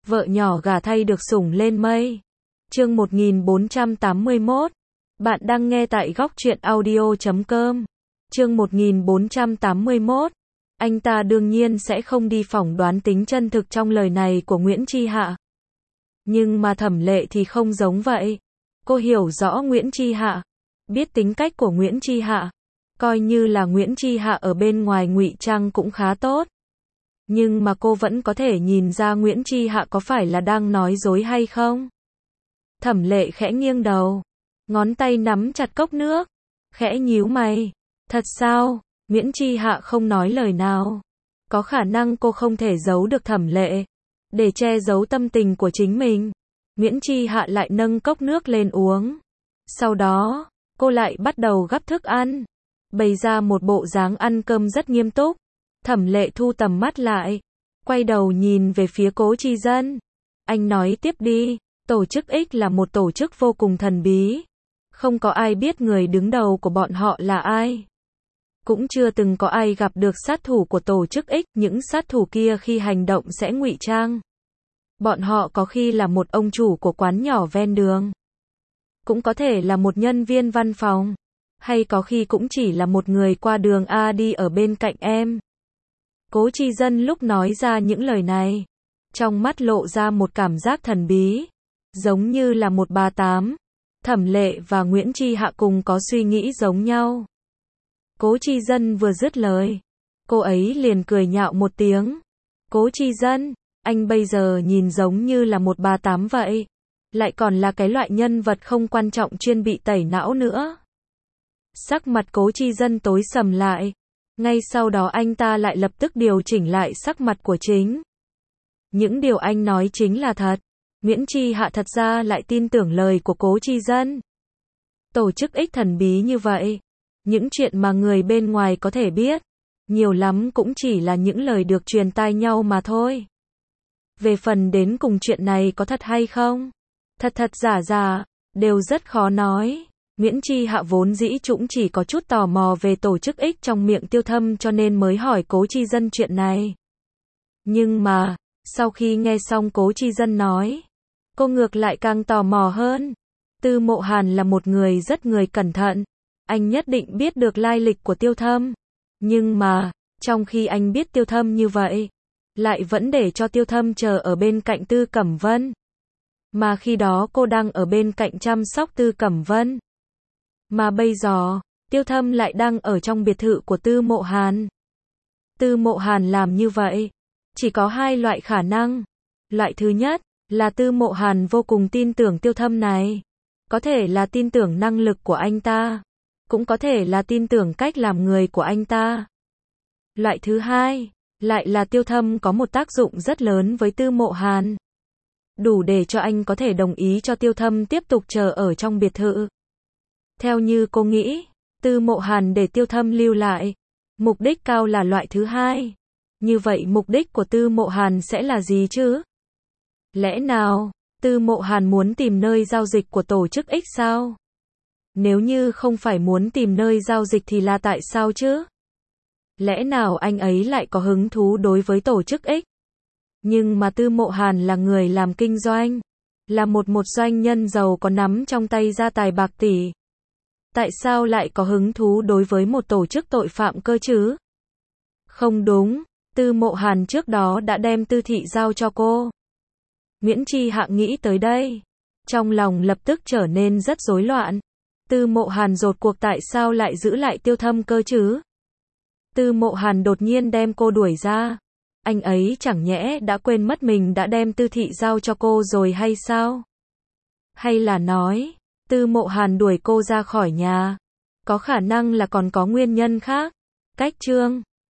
vợ nhỏ gả thay được sủng lên mây. Chương 1481. Bạn đang nghe tại góc truyện audio.com. Chương 1481. Anh ta đương nhiên sẽ không đi phỏng đoán tính chân thực trong lời này của Nguyễn Chi Hạ. Nhưng mà Thẩm Lệ thì không giống vậy. Cô hiểu rõ Nguyễn Chi Hạ, biết tính cách của Nguyễn Chi Hạ, coi như là Nguyễn Chi Hạ ở bên ngoài ngụy trang cũng khá tốt. Nhưng mà cô vẫn có thể nhìn ra Nguyễn Chi Hạ có phải là đang nói dối hay không. Thẩm Lệ khẽ nghiêng đầu, ngón tay nắm chặt cốc nước, khẽ nhíu mày. Thật sao? Nguyễn Chi Hạ không nói lời nào. Có khả năng cô không thể giấu được Thẩm Lệ. Để che giấu tâm tình của chính mình, Nguyễn Chi Hạ lại nâng cốc nước lên uống. Sau đó, cô lại bắt đầu gắp thức ăn, bày ra một bộ dáng ăn cơm rất nghiêm túc. Thẩm Lệ thu tầm mắt lại, quay đầu nhìn về phía Cố Chi Dân. Anh nói tiếp đi. Tổ chức X là một tổ chức vô cùng thần bí. Không có ai biết người đứng đầu của bọn họ là ai. Cũng chưa từng có ai gặp được sát thủ của tổ chức X. Những sát thủ kia khi hành động sẽ ngụy trang. Bọn họ có khi là một ông chủ của quán nhỏ ven đường, cũng có thể là một nhân viên văn phòng, hay có khi cũng chỉ là một người qua đường đi ở bên cạnh em. Cố Chi Dân lúc nói ra những lời này, trong mắt lộ ra một cảm giác thần bí, giống như là một bà tám. Thẩm Lệ và Nguyễn Chi Hạ cùng có suy nghĩ giống nhau. Cố Chi Dân vừa dứt lời, cô ấy liền cười nhạo một tiếng. Cố Chi Dân, anh bây giờ nhìn giống như là một bà tám vậy. Lại còn là cái loại nhân vật không quan trọng chuyên bị tẩy não nữa. Sắc mặt Cố Chi Dân tối sầm lại. Ngay sau đó anh ta lại lập tức điều chỉnh lại sắc mặt của chính. Những điều anh nói chính là thật. Nguyễn Chi Hạ thật ra lại tin tưởng lời của Cố Chi Dân. Tổ chức X thần bí như vậy. Những chuyện mà người bên ngoài có thể biết, nhiều lắm cũng chỉ là những lời được truyền tai nhau mà thôi. Về phần đến cùng chuyện này có thật hay không, thật thật giả giả, đều rất khó nói. Nguyễn Chi Hạ vốn dĩ cũng chỉ có chút tò mò về tổ chức X trong miệng Tiêu Thâm cho nên mới hỏi Cố Chi Dân chuyện này. Nhưng mà, sau khi nghe xong Cố Chi Dân nói, cô ngược lại càng tò mò hơn. Tư Mộ Hàn là một người rất cẩn thận. Anh nhất định biết được lai lịch của Tiêu Thâm. Nhưng mà, trong khi anh biết Tiêu Thâm như vậy, lại vẫn để cho Tiêu Thâm chờ ở bên cạnh Tư Cẩm Vân. Mà khi đó cô đang ở bên cạnh chăm sóc Tư Cẩm Vân. Mà bây giờ, Tiêu Thâm lại đang ở trong biệt thự của Tư Mộ Hàn. Tư Mộ Hàn làm như vậy, chỉ có hai loại khả năng. Loại thứ nhất, là Tư Mộ Hàn vô cùng tin tưởng Tiêu Thâm này. Có thể là tin tưởng năng lực của anh ta, cũng có thể là tin tưởng cách làm người của anh ta. Loại thứ hai, lại là Tiêu Thâm có một tác dụng rất lớn với Tư Mộ Hàn. Đủ để cho anh có thể đồng ý cho Tiêu Thâm tiếp tục chờ ở trong biệt thự. Theo như cô nghĩ, Tư Mộ Hàn để Tiêu Thâm lưu lại, mục đích cao là loại thứ hai. Như vậy mục đích của Tư Mộ Hàn sẽ là gì chứ? Lẽ nào, Tư Mộ Hàn muốn tìm nơi giao dịch của tổ chức X sao? Nếu như không phải muốn tìm nơi giao dịch thì là tại sao chứ? Lẽ nào anh ấy lại có hứng thú đối với tổ chức X? Nhưng mà Tư Mộ Hàn là người làm kinh doanh, là một doanh nhân giàu có nắm trong tay gia tài bạc tỷ. Tại sao lại có hứng thú đối với một tổ chức tội phạm cơ chứ? Không đúng, Tư Mộ Hàn trước đó đã đem Tư Thị giao cho cô. Nguyễn Chi Hạ nghĩ tới đây, trong lòng lập tức trở nên rất rối loạn. Tư Mộ Hàn rốt cuộc tại sao lại giữ lại Tiêu Thâm cơ chứ? Tư Mộ Hàn đột nhiên đem cô đuổi ra. Anh ấy chẳng nhẽ đã quên mất mình đã đem Tư Thị giao cho cô rồi hay sao? Hay là nói, Tư Mộ Hàn đuổi cô ra khỏi nhà, có khả năng là còn có nguyên nhân khác. Cách chương